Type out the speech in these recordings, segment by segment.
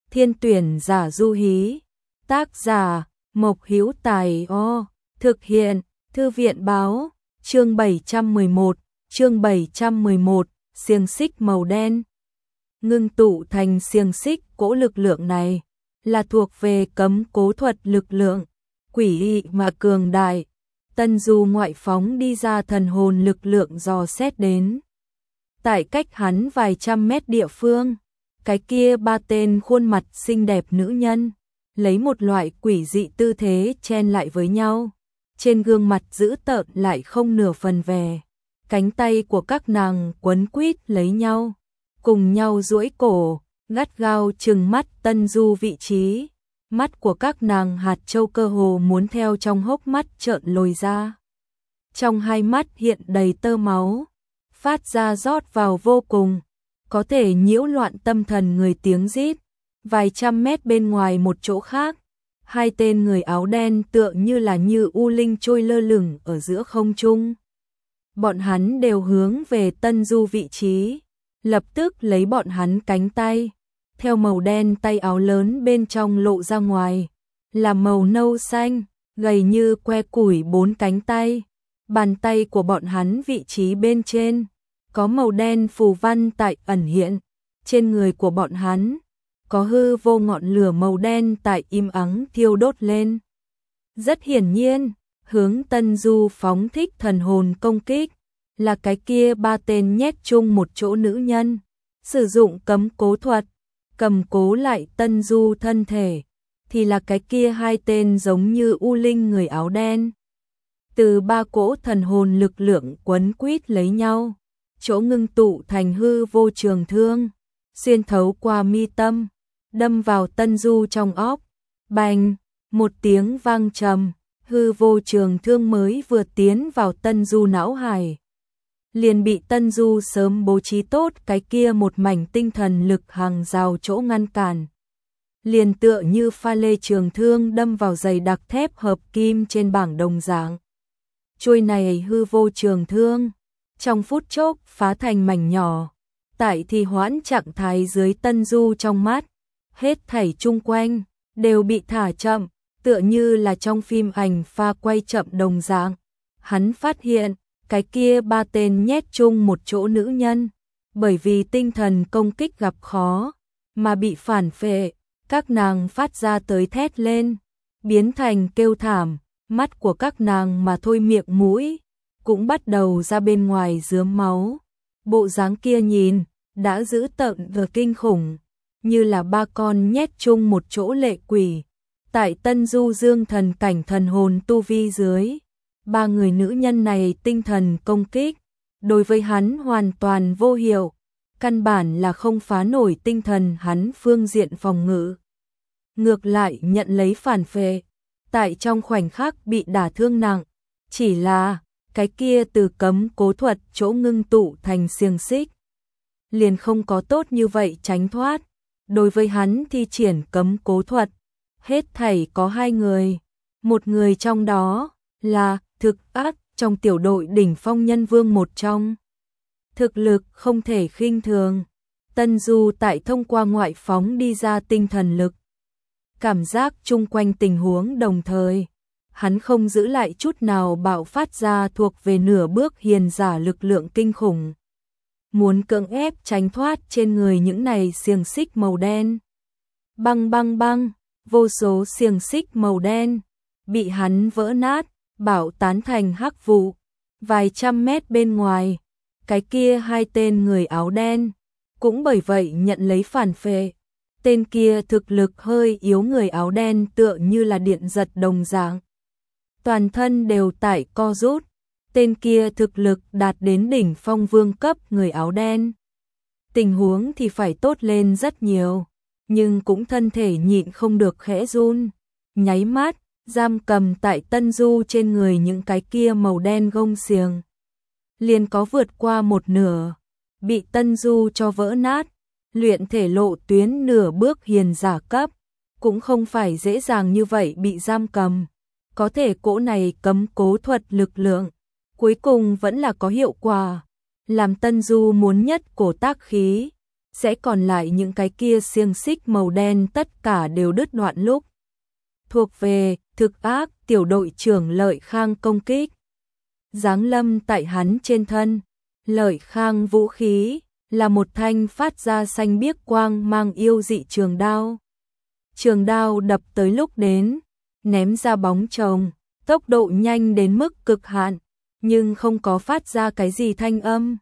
Thiên tuyển giả du hí. Tác giả Mộc Hữu Tài. Thực hiện Thư viện báo. Chương 711. Chương 711. Xiềng xích màu đen. Ngưng tụ thành xiềng xích cỗ lực lượng này là thuộc về cấm cố thuật lực lượng, quỷ dị mà cường đại. Tân Du ngoại phóng đi ra thần hồn lực lượng dò xét đến. Tại cách hắn vài trăm mét địa phương, cái kia ba tên khuôn mặt xinh đẹp nữ nhân, lấy một loại quỷ dị tư thế chen lại với nhau. Trên gương mặt dữ tợn lại không nửa phần vẻ. Cánh tay của các nàng quấn quýt lấy nhau, cùng nhau duỗi cổ, gắt gao trừng mắt Tân Du vị trí. Mắt của các nàng hạt châu cơ hồ muốn theo trong hốc mắt trợn lồi ra. Trong hai mắt hiện đầy tơ máu, phát ra rót vào vô cùng, có thể nhiễu loạn tâm thần người tiếng rít. Vài trăm mét bên ngoài một chỗ khác, hai tên người áo đen tựa như u linh trôi lơ lửng ở giữa không trung. Bọn hắn đều hướng về Tân Du vị trí, lập tức lấy bọn hắn cánh tay, theo màu đen tay áo lớn bên trong lộ ra ngoài, là màu nâu xanh, gầy như que củi bốn cánh tay. Bàn tay của bọn hắn vị trí bên trên, có màu đen phù văn tại ẩn hiện. Trên người của bọn hắn, có hư vô ngọn lửa màu đen tại im ắng thiêu đốt lên. Rất hiển nhiên, hướng Tân Du phóng thích thần hồn công kích, là cái kia ba tên nhét chung một chỗ nữ nhân, sử dụng cấm cố thuật, cầm cố lại Tân Du thân thể, thì là cái kia hai tên giống như u linh người áo đen. Từ ba cỗ thần hồn lực lượng quấn quýt lấy nhau, chỗ ngưng tụ thành hư vô trường thương, xuyên thấu qua mi tâm, đâm vào Tân Du trong óc. Bành, một tiếng vang trầm, hư vô trường thương mới vừa tiến vào Tân Du não hải, liền bị Tân Du sớm bố trí tốt cái kia một mảnh tinh thần lực hàng rào chỗ ngăn cản. Liền tựa như pha lê trường thương đâm vào dày đặc thép hợp kim trên bảng đồng dạng. Chuôi này hư vô trường thương, trong phút chốc phá thành mảnh nhỏ, tại thì hoãn trạng thái dưới Tân Du trong mắt, hết thảy chung quanh đều bị thả chậm, tựa như là trong phim ảnh pha quay chậm đồng dạng. Hắn phát hiện, cái kia ba tên nhét chung một chỗ nữ nhân, bởi vì tinh thần công kích gặp khó, mà bị phản phệ, các nàng phát ra tới thét lên, biến thành kêu thảm, mắt của các nàng mà thôi miệng mũi, cũng bắt đầu ra bên ngoài rớm máu. Bộ dáng kia nhìn, đã dữ tợn và kinh khủng, như là ba con nhét chung một chỗ lệ quỷ. Tại Tân Du dương thần cảnh thần hồn tu vi dưới, ba người nữ nhân này tinh thần công kích, đối với hắn hoàn toàn vô hiệu, căn bản là không phá nổi tinh thần hắn phương diện phòng ngự. Ngược lại nhận lấy phản phệ, tại trong khoảnh khắc bị đả thương nặng, chỉ là cái kia từ cấm cố thuật chỗ ngưng tụ thành xiềng xích, liền không có tốt như vậy tránh thoát. Đối với hắn thi triển cấm cố thuật, hết thảy có hai người, một người trong đó là thực ác trong tiểu đội đỉnh phong nhân vương một trong. Thực lực không thể khinh thường. Tân Du tại thông qua ngoại phóng đi ra tinh thần lực, cảm giác chung quanh tình huống đồng thời, hắn không giữ lại chút nào bạo phát ra thuộc về nửa bước hiền giả lực lượng kinh khủng, muốn cưỡng ép tránh thoát trên người những này xiềng xích màu đen. Băng băng băng, vô số xiềng xích màu đen bị hắn vỡ nát, bạo tán thành hắc vụ. Vài trăm mét bên ngoài, cái kia hai tên người áo đen cũng bởi vậy nhận lấy phản phệ. Tên kia thực lực hơi yếu người áo đen tựa như là điện giật đồng dạng, toàn thân đều tại co rút. Tên kia thực lực đạt đến đỉnh phong vương cấp người áo đen, tình huống thì phải tốt lên rất nhiều, nhưng cũng thân thể nhịn không được khẽ run. Nháy mắt, giam cầm tại Tân Du trên người những cái kia màu đen gông xiềng, liền có vượt qua một nửa, bị Tân Du cho vỡ nát. Luyện thể lộ tuyến nửa bước hiền giả cấp, cũng không phải dễ dàng như vậy bị giam cầm. Có thể cỗ này cấm cố thuật lực lượng, cuối cùng vẫn là có hiệu quả, làm Tân Du muốn nhất cổ tác khí, sẽ còn lại những cái kia xiềng xích màu đen tất cả đều đứt đoạn lúc. Thuộc về thực ác tiểu đội trưởng Lợi Khang công kích. Giáng lâm tại hắn trên thân, Lợi Khang vũ khí là một thanh phát ra xanh biếc quang mang yêu dị trường đao. Trường đao đập tới lúc đến, ném ra bóng chồng, tốc độ nhanh đến mức cực hạn, nhưng không có phát ra cái gì thanh âm.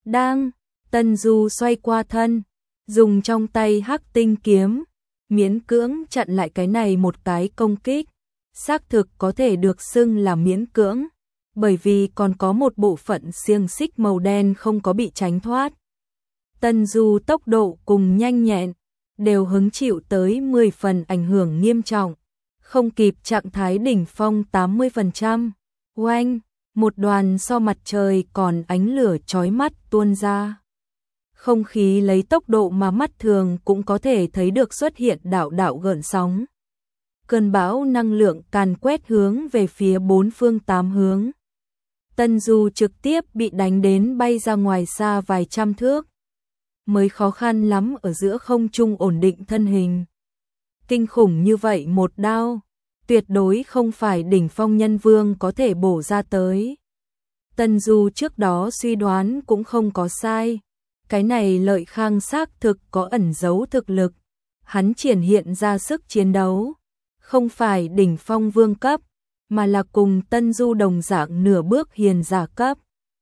Tân Du xoay qua thân, dùng trong tay hắc tinh kiếm, miễn cưỡng chặn lại cái này một cái công kích. Xác thực có thể được xưng là miễn cưỡng, bởi vì còn có một bộ phận xiềng xích màu đen không có bị tránh thoát. Tân Du tốc độ cùng nhanh nhẹn, đều hứng chịu tới 10 phần ảnh hưởng nghiêm trọng, không kịp trạng thái đỉnh phong 80%. Oanh, một đoàn so mặt trời còn ánh lửa chói mắt tuôn ra. Không khí lấy tốc độ mà mắt thường cũng có thể thấy được xuất hiện đạo đạo gợn sóng. Cơn bão năng lượng càn quét hướng về phía bốn phương tám hướng. Tân Du trực tiếp bị đánh đến bay ra ngoài xa vài trăm thước, mới khó khăn lắm ở giữa không trung ổn định thân hình. Kinh khủng như vậy một đao, tuyệt đối không phải đỉnh phong nhân vương có thể bổ ra tới. Tân Du trước đó suy đoán cũng không có sai. Cái này Lợi Khang xác thực có ẩn giấu thực lực. Hắn triển hiện ra sức chiến đấu, không phải đỉnh phong vương cấp, mà là cùng Tân Du đồng dạng nửa bước hiền giả cấp.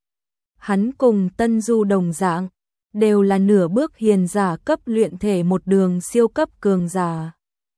Hắn cùng Tân Du đồng dạng, đều là nửa bước hiền giả cấp luyện thể một đường siêu cấp cường giả.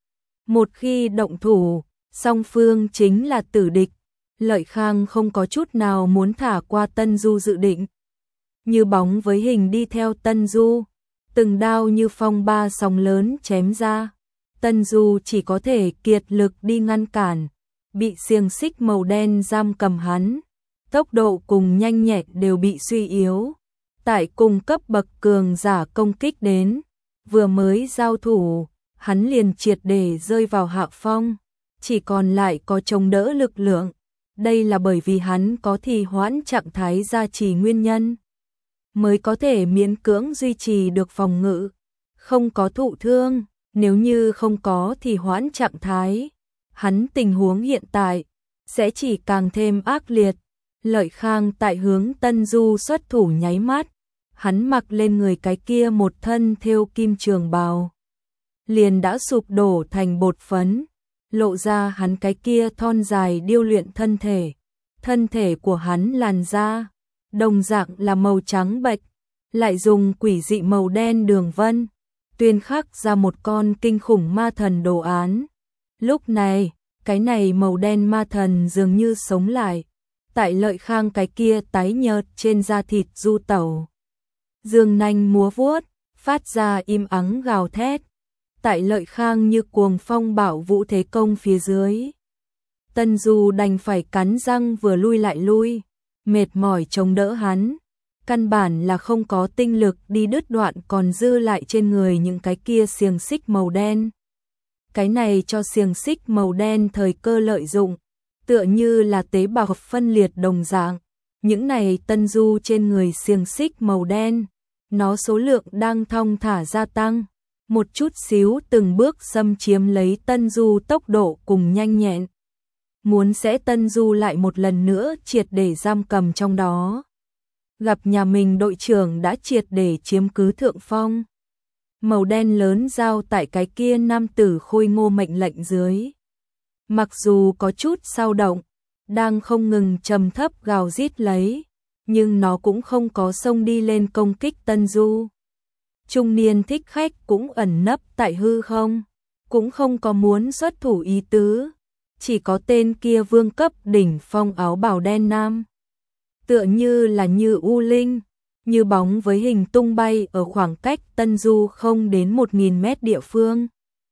Một khi động thủ, song phương chính là tử địch. Lợi Khang không có chút nào muốn thả qua Tân Du dự định. Như bóng với hình đi theo Tân Du, từng đao như phong ba sóng lớn chém ra. Tân Du chỉ có thể kiệt lực đi ngăn cản, bị xiềng xích màu đen giam cầm hắn. Tốc độ cùng nhanh nhẹn đều bị suy yếu. Tại cùng cấp bậc cường giả công kích đến, vừa mới giao thủ, hắn liền triệt để rơi vào hạ phong, chỉ còn lại có chống đỡ lực lượng. Đây là bởi vì hắn có trì hoãn trạng thái gia trì nguyên nhân, mới có thể miễn cưỡng duy trì được phòng ngự, không có thụ thương. Nếu như không có trì hoãn trạng thái, hắn tình huống hiện tại sẽ chỉ càng thêm ác liệt. Lợi Khang tại hướng Tân Du xuất thủ nháy mắt, hắn mặc lên người cái kia một thân thêu kim trường bào, liền đã sụp đổ thành bột phấn, lộ ra hắn cái kia thon dài điêu luyện thân thể. Thân thể của hắn làn da đồng dạng là màu trắng bệch, lại dùng quỷ dị màu đen đường vân tuyên khắc ra một con kinh khủng ma thần đồ án. Lúc này, cái này màu đen ma thần dường như sống lại, tại Lợi Khang cái kia tái nhợt trên da thịt du tẩu. Dương nanh múa vuốt, phát ra im ắng gào thét. Tại Lợi Khang như cuồng phong bạo vũ thế công phía dưới, Tân Du đành phải cắn răng vừa lui lại lui, mệt mỏi chống đỡ hắn. Căn bản là không có tinh lực đi đứt đoạn còn dư lại trên người những cái kia xiềng xích màu đen. Cái này cho xiềng xích màu đen thời cơ lợi dụng, tựa như là tế bào phân liệt đồng dạng. Những này Tân Du trên người xiềng xích màu đen, nó số lượng đang thong thả gia tăng, một chút xíu từng bước xâm chiếm lấy Tân Du tốc độ cùng nhanh nhẹn. Muốn sẽ Tân Du lại một lần nữa triệt để giam cầm trong đó. Gặp nhà mình đội trưởng đã triệt để chiếm cứ thượng phong. Màu đen lớn giao tại cái kia nam tử khôi ngô mệnh lệnh dưới. Mặc dù có chút dao động, đang không ngừng trầm thấp gào rít lấy, nhưng nó cũng không có xông đi lên công kích Tân Du. Trung niên thích khách cũng ẩn nấp tại hư không, cũng không có muốn xuất thủ ý tứ, chỉ có tên kia vương cấp đỉnh phong áo bào đen nam. Tựa như là như u linh, như bóng với hình tung bay ở khoảng cách Tân Du không đến 1000 mét địa phương.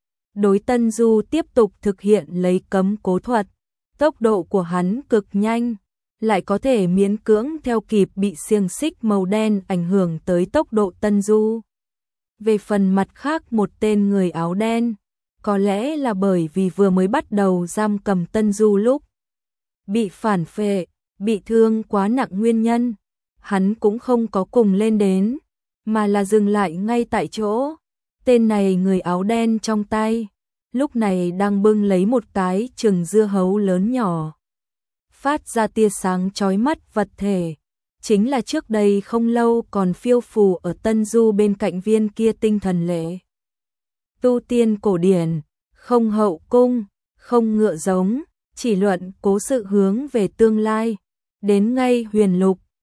Đối Tân Du tiếp tục thực hiện lấy cấm cố thuật, tốc độ của hắn cực nhanh, lại có thể miễn cưỡng theo kịp bị xiềng xích màu đen ảnh hưởng tới tốc độ Tân Du. Về phần mặt khác một tên người áo đen, có lẽ là bởi vì vừa mới bắt đầu giam cầm Tân Du lúc bị phản phệ, bị thương quá nặng nguyên nhân, hắn cũng không có cùng lên đến, mà là dừng lại ngay tại chỗ. Tên này người áo đen trong tay, lúc này đang bưng lấy một cái chừng dưa hấu lớn nhỏ. Phát ra tia sáng chói mắt vật thể. Chính là trước đây không lâu còn phiêu phù ở Tân Du bên cạnh viên kia tinh thần lễ. Tu tiên cổ điển, không hậu cung, không ngựa giống, chỉ luận cố sự hướng về tương lai. Đến ngay huyền lục,